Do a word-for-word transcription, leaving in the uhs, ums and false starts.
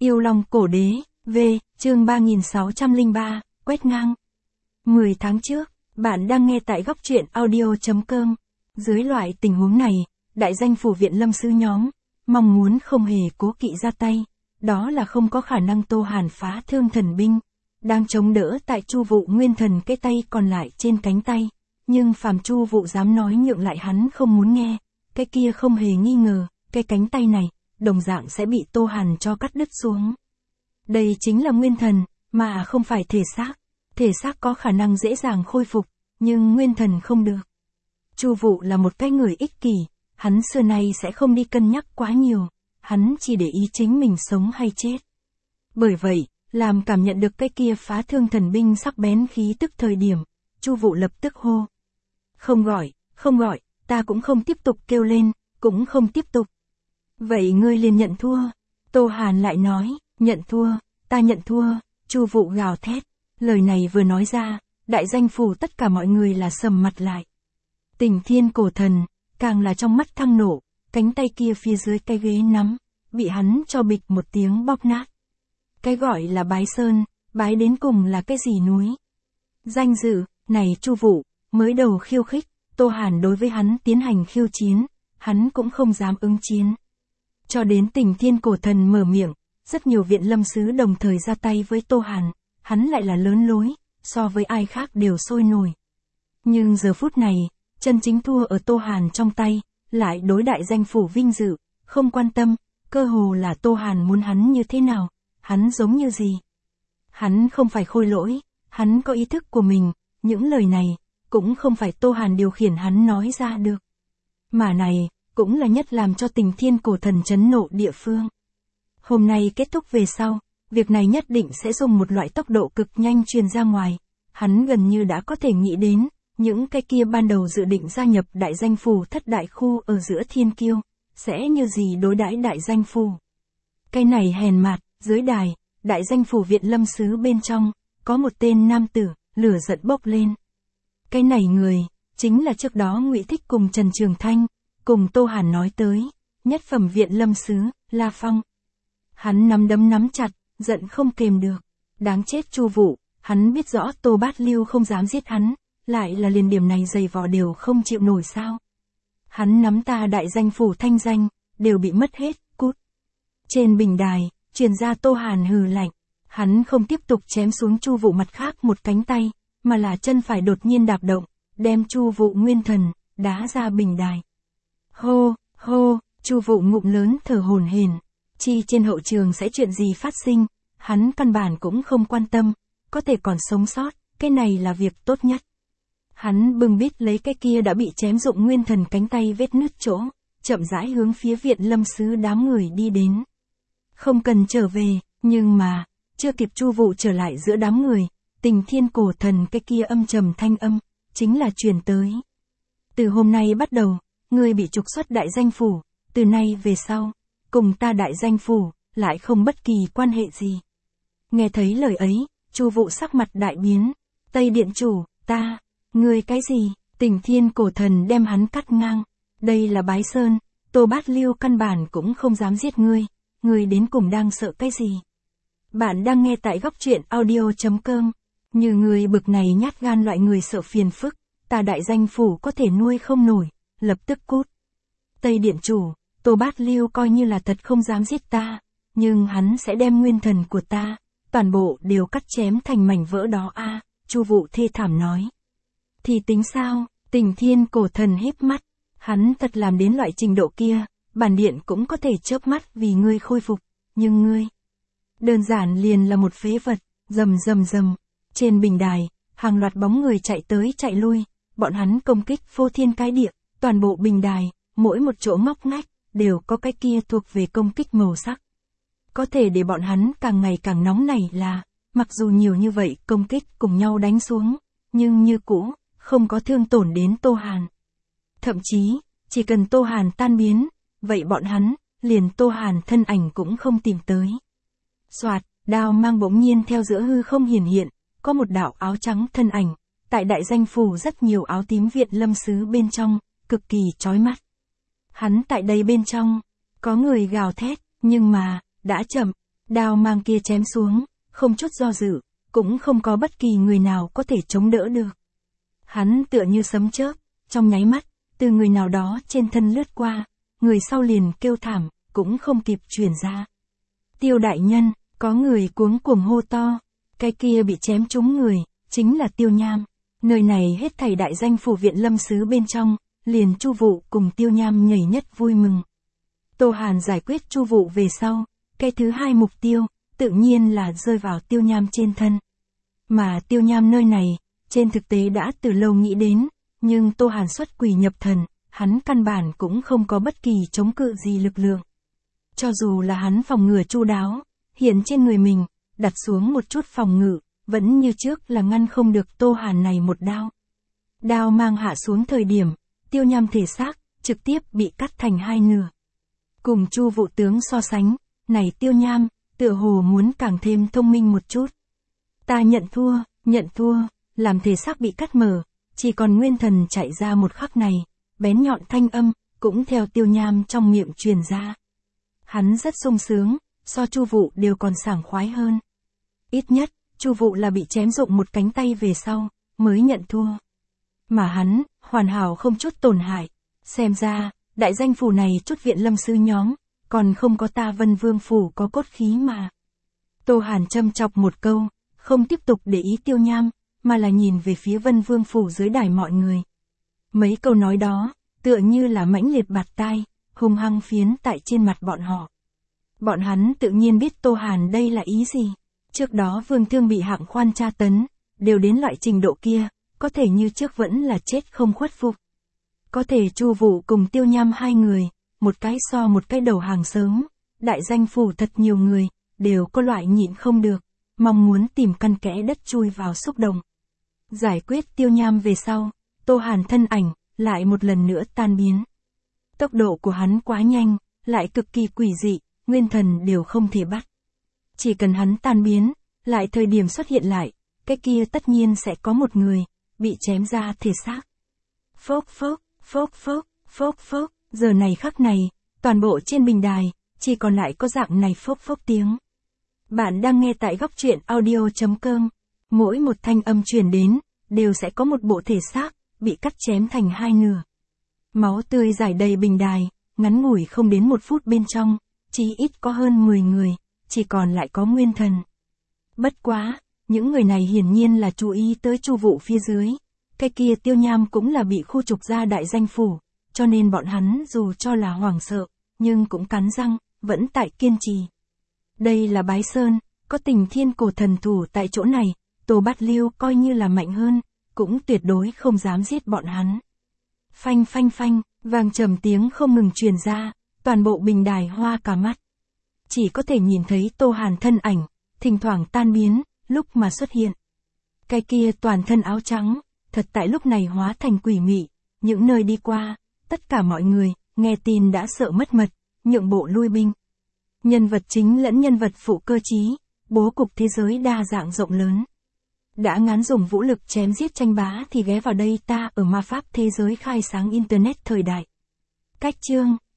Yêu Long Cổ Đế, V, chương ba nghìn sáu trăm lẻ ba, quét ngang. mười tháng trước, bạn đang nghe tại góc truyện audio chấm com. Dưới loại tình huống này, đại danh phủ viện lâm sứ nhóm, mong muốn không hề cố kỵ ra tay, đó là không có khả năng Tô Hàn phá thương thần binh, đang chống đỡ tại Chu Vụ nguyên thần cái tay còn lại trên cánh tay, nhưng phàm Chu Vụ dám nói nhượng lại hắn không muốn nghe, cái kia không hề nghi ngờ, cái cánh tay này, đồng dạng sẽ bị Tô Hàn cho cắt đứt xuống. Đây chính là nguyên thần, mà không phải thể xác. Thể xác có khả năng dễ dàng khôi phục, nhưng nguyên thần không được. Chu Vụ là một cái người ích kỷ, hắn xưa nay sẽ không đi cân nhắc quá nhiều, hắn chỉ để ý chính mình sống hay chết. Bởi vậy, làm cảm nhận được cái kia phá thương thần binh sắc bén khí tức thời điểm, Chu Vụ lập tức hô. Không gọi, không gọi, ta cũng không tiếp tục kêu lên, cũng không tiếp tục. Vậy ngươi liền nhận thua. Tô Hàn lại nói, nhận thua, ta nhận thua. Chu Vụ gào thét. Lời này vừa nói ra, đại danh phủ tất cả mọi người là sầm mặt lại. Tình Thiên Cổ Thần, càng là trong mắt thăng nổ, cánh tay kia phía dưới cái ghế nắm, bị hắn cho bịch một tiếng bóp nát. Cái gọi là bái sơn, bái đến cùng là cái gì núi? Danh dự, này Chu Vụ, mới đầu khiêu khích, Tô Hàn đối với hắn tiến hành khiêu chiến, hắn cũng không dám ứng chiến. Cho đến Tình Thiên Cổ Thần mở miệng, rất nhiều viện lâm sứ đồng thời ra tay với Tô Hàn, hắn lại là lớn lối, so với ai khác đều sôi nổi. Nhưng giờ phút này, chân chính thua ở Tô Hàn trong tay, lại đối đại danh phủ vinh dự, không quan tâm, cơ hồ là Tô Hàn muốn hắn như thế nào, hắn giống như gì. Hắn không phải khôi lỗi, hắn có ý thức của mình, những lời này, cũng không phải Tô Hàn điều khiển hắn nói ra được. Mà này, cũng là nhất làm cho Tình Thiên Cổ Thần chấn nộ địa phương. Hôm nay kết thúc về sau, việc này nhất định sẽ dùng một loại tốc độ cực nhanh truyền ra ngoài. Hắn gần như đã có thể nghĩ đến, những cái kia ban đầu dự định gia nhập đại danh phủ thất đại khu ở giữa thiên kiêu, sẽ như gì đối đãi đại danh phủ. Cái này hèn mạt, dưới đài, đại danh phủ viện lâm sứ bên trong, có một tên nam tử, lửa giận bốc lên. Cái này người, chính là trước đó Ngụy Thích cùng Trần Trường Thanh, cùng Tô Hàn nói tới, nhất phẩm viện lâm sứ, La Phong. Hắn nắm đấm nắm chặt, giận không kềm được. Đáng chết Chu Vụ, hắn biết rõ Tô Bát Lưu không dám giết hắn, lại là liền điểm này dày vò đều không chịu nổi sao. Hắn nắm ta đại danh phủ thanh danh, đều bị mất hết, cút. Trên bình đài, truyền ra Tô Hàn hừ lạnh, hắn không tiếp tục chém xuống Chu Vụ mặt khác một cánh tay, mà là chân phải đột nhiên đạp động, đem Chu Vụ nguyên thần, đá ra bình đài. Hô, hô, Chu Vụ ngụm lớn thở hổn hển. Chi trên hậu trường sẽ chuyện gì phát sinh, hắn căn bản cũng không quan tâm, có thể còn sống sót, cái này là việc tốt nhất. Hắn bưng bít lấy cái kia đã bị chém rụng nguyên thần cánh tay vết nứt chỗ, chậm rãi hướng phía viện lâm sứ đám người đi đến. Không cần trở về, nhưng mà, chưa kịp Chu Vụ trở lại giữa đám người, Tình Thiên Cổ Thần cái kia âm trầm thanh âm, chính là truyền tới. Từ hôm nay bắt đầu, ngươi bị trục xuất đại danh phủ, từ nay về sau, cùng ta đại danh phủ, lại không bất kỳ quan hệ gì. Nghe thấy lời ấy, Chu Vụ sắc mặt đại biến. Tây Điện chủ, ta, ngươi cái gì? Tình Thiên Cổ Thần đem hắn cắt ngang. Đây là bái sơn, Tô Bát Lưu căn bản cũng không dám giết ngươi. Ngươi đến cùng đang sợ cái gì? Bạn đang nghe tại góc truyện audio chấm com. Như ngươi bực này nhát gan loại người sợ phiền phức, ta đại danh phủ có thể nuôi không nổi, lập tức cút. Tây Điện chủ, Tô Bát Lưu coi như là thật không dám giết ta, nhưng hắn sẽ đem nguyên thần của ta, toàn bộ đều cắt chém thành mảnh vỡ đó a. À, Chu Vụ thê thảm nói. Thì tính sao? Tình Thiên Cổ Thần híp mắt, hắn thật làm đến loại trình độ kia, bản điện cũng có thể chớp mắt vì ngươi khôi phục, nhưng ngươi, đơn giản liền là một phế vật. Rầm rầm rầm, trên bình đài, hàng loạt bóng người chạy tới chạy lui, bọn hắn công kích phô thiên cái địa, toàn bộ bình đài, mỗi một chỗ ngóc ngách, đều có cái kia thuộc về công kích màu sắc. Có thể để bọn hắn càng ngày càng nóng nảy là, mặc dù nhiều như vậy công kích cùng nhau đánh xuống, nhưng như cũ, không có thương tổn đến Tô Hàn. Thậm chí, chỉ cần Tô Hàn tan biến, vậy bọn hắn, liền Tô Hàn thân ảnh cũng không tìm tới. Soạt, đao mang bỗng nhiên theo giữa hư không hiển hiện, có một đạo áo trắng thân ảnh, tại đại danh phủ rất nhiều áo tím viện lâm sứ bên trong, cực kỳ chói mắt. Hắn tại đây bên trong, có người gào thét, nhưng mà, đã chậm, Đao mang kia chém xuống, không chút do dự, cũng không có bất kỳ người nào có thể chống đỡ được. Hắn tựa như sấm chớp, trong nháy mắt, từ người nào đó trên thân lướt qua, người sau liền kêu thảm, cũng không kịp chuyển ra. Tiêu đại nhân, có người cuống cuồng hô to, cái kia bị chém trúng người, chính là Tiêu Nham. Nơi này hết thảy đại danh phủ viện lâm sứ bên trong, liền Chu Vụ cùng Tiêu Nham nhảy nhất vui mừng. Tô Hàn giải quyết Chu Vụ về sau, cái thứ hai mục tiêu, tự nhiên là rơi vào Tiêu Nham trên thân. Mà Tiêu Nham nơi này, trên thực tế đã từ lâu nghĩ đến, nhưng Tô Hàn xuất quỷ nhập thần, hắn căn bản cũng không có bất kỳ chống cự gì lực lượng. Cho dù là hắn phòng ngừa chu đáo, hiện trên người mình, đặt xuống một chút phòng ngự, vẫn như trước là ngăn không được Tô Hàn này một đao. Đao mang hạ xuống thời điểm, Tiêu Nham thể xác, trực tiếp bị cắt thành hai nửa. Cùng Chu Vụ tướng so sánh, này Tiêu Nham, tựa hồ muốn càng thêm thông minh một chút. Ta nhận thua, nhận thua, làm thể xác bị cắt mở, chỉ còn nguyên thần chạy ra một khắc này, bén nhọn thanh âm, cũng theo Tiêu Nham trong miệng truyền ra. Hắn rất sung sướng, so Chu Vụ đều còn sảng khoái hơn. Ít nhất, Chu Vụ là bị chém rụng một cánh tay về sau, mới nhận thua. Mà hắn, hoàn hảo không chút tổn hại. Xem ra, đại danh phủ này chút viện lâm sư nhóm, còn không có ta Vân Vương phủ có cốt khí mà. Tô Hàn châm chọc một câu, không tiếp tục để ý Tiêu Nham, mà là nhìn về phía Vân Vương phủ dưới đài mọi người. Mấy câu nói đó, tựa như là mãnh liệt bạt tai, hung hăng phiến tại trên mặt bọn họ. Bọn hắn tự nhiên biết Tô Hàn đây là ý gì. Trước đó Vương Thương bị hạng khoan tra tấn, đều đến loại trình độ kia, có thể như trước vẫn là chết không khuất phục. Có thể Chu Vụ cùng Tiêu Nham hai người, một cái so một cái đầu hàng sớm, đại danh phủ thật nhiều người, đều có loại nhịn không được, mong muốn tìm căn kẽ đất chui vào xúc động. Giải quyết Tiêu Nham về sau, Tô Hàn thân ảnh, lại một lần nữa tan biến. Tốc độ của hắn quá nhanh, lại cực kỳ quỷ dị, nguyên thần đều không thể bắt. Chỉ cần hắn tan biến, lại thời điểm xuất hiện lại, cái kia tất nhiên sẽ có một người, bị chém ra thể xác. Phốc phốc, phốc phốc, phốc phốc, giờ này khắc này, toàn bộ trên bình đài, chỉ còn lại có dạng này phốc phốc tiếng. Bạn đang nghe tại góc truyện audio chấm com, mỗi một thanh âm truyền đến, đều sẽ có một bộ thể xác, bị cắt chém thành hai nửa. Máu tươi rải đầy bình đài, ngắn ngủi không đến một phút bên trong, chỉ ít có hơn mười người, chỉ còn lại có nguyên thần. Bất quá, những người này hiển nhiên là chú ý tới Chu Vụ phía dưới. Cái kia Tiêu Nham cũng là bị khu trục ra đại danh phủ, cho nên bọn hắn dù cho là hoảng sợ, nhưng cũng cắn răng, vẫn tại kiên trì. Đây là Bái Sơn, có Tình Thiên cổ thần thủ tại chỗ này, Tô Bát Liêu coi như là mạnh hơn, cũng tuyệt đối không dám giết bọn hắn. Phanh phanh phanh, vang trầm tiếng không ngừng truyền ra, toàn bộ bình đài hoa cả mắt. Chỉ có thể nhìn thấy Tô Hàn thân ảnh, thỉnh thoảng tan biến, lúc mà xuất hiện. Cái kia toàn thân áo trắng, thật tại lúc này hóa thành quỷ mị, những nơi đi qua, tất cả mọi người, nghe tin đã sợ mất mật, nhượng bộ lui binh. Nhân vật chính lẫn nhân vật phụ cơ trí, bố cục thế giới đa dạng rộng lớn. Đã ngán dùng vũ lực chém giết tranh bá thì ghé vào đây ta ở ma pháp thế giới khai sáng internet thời đại. Cách chương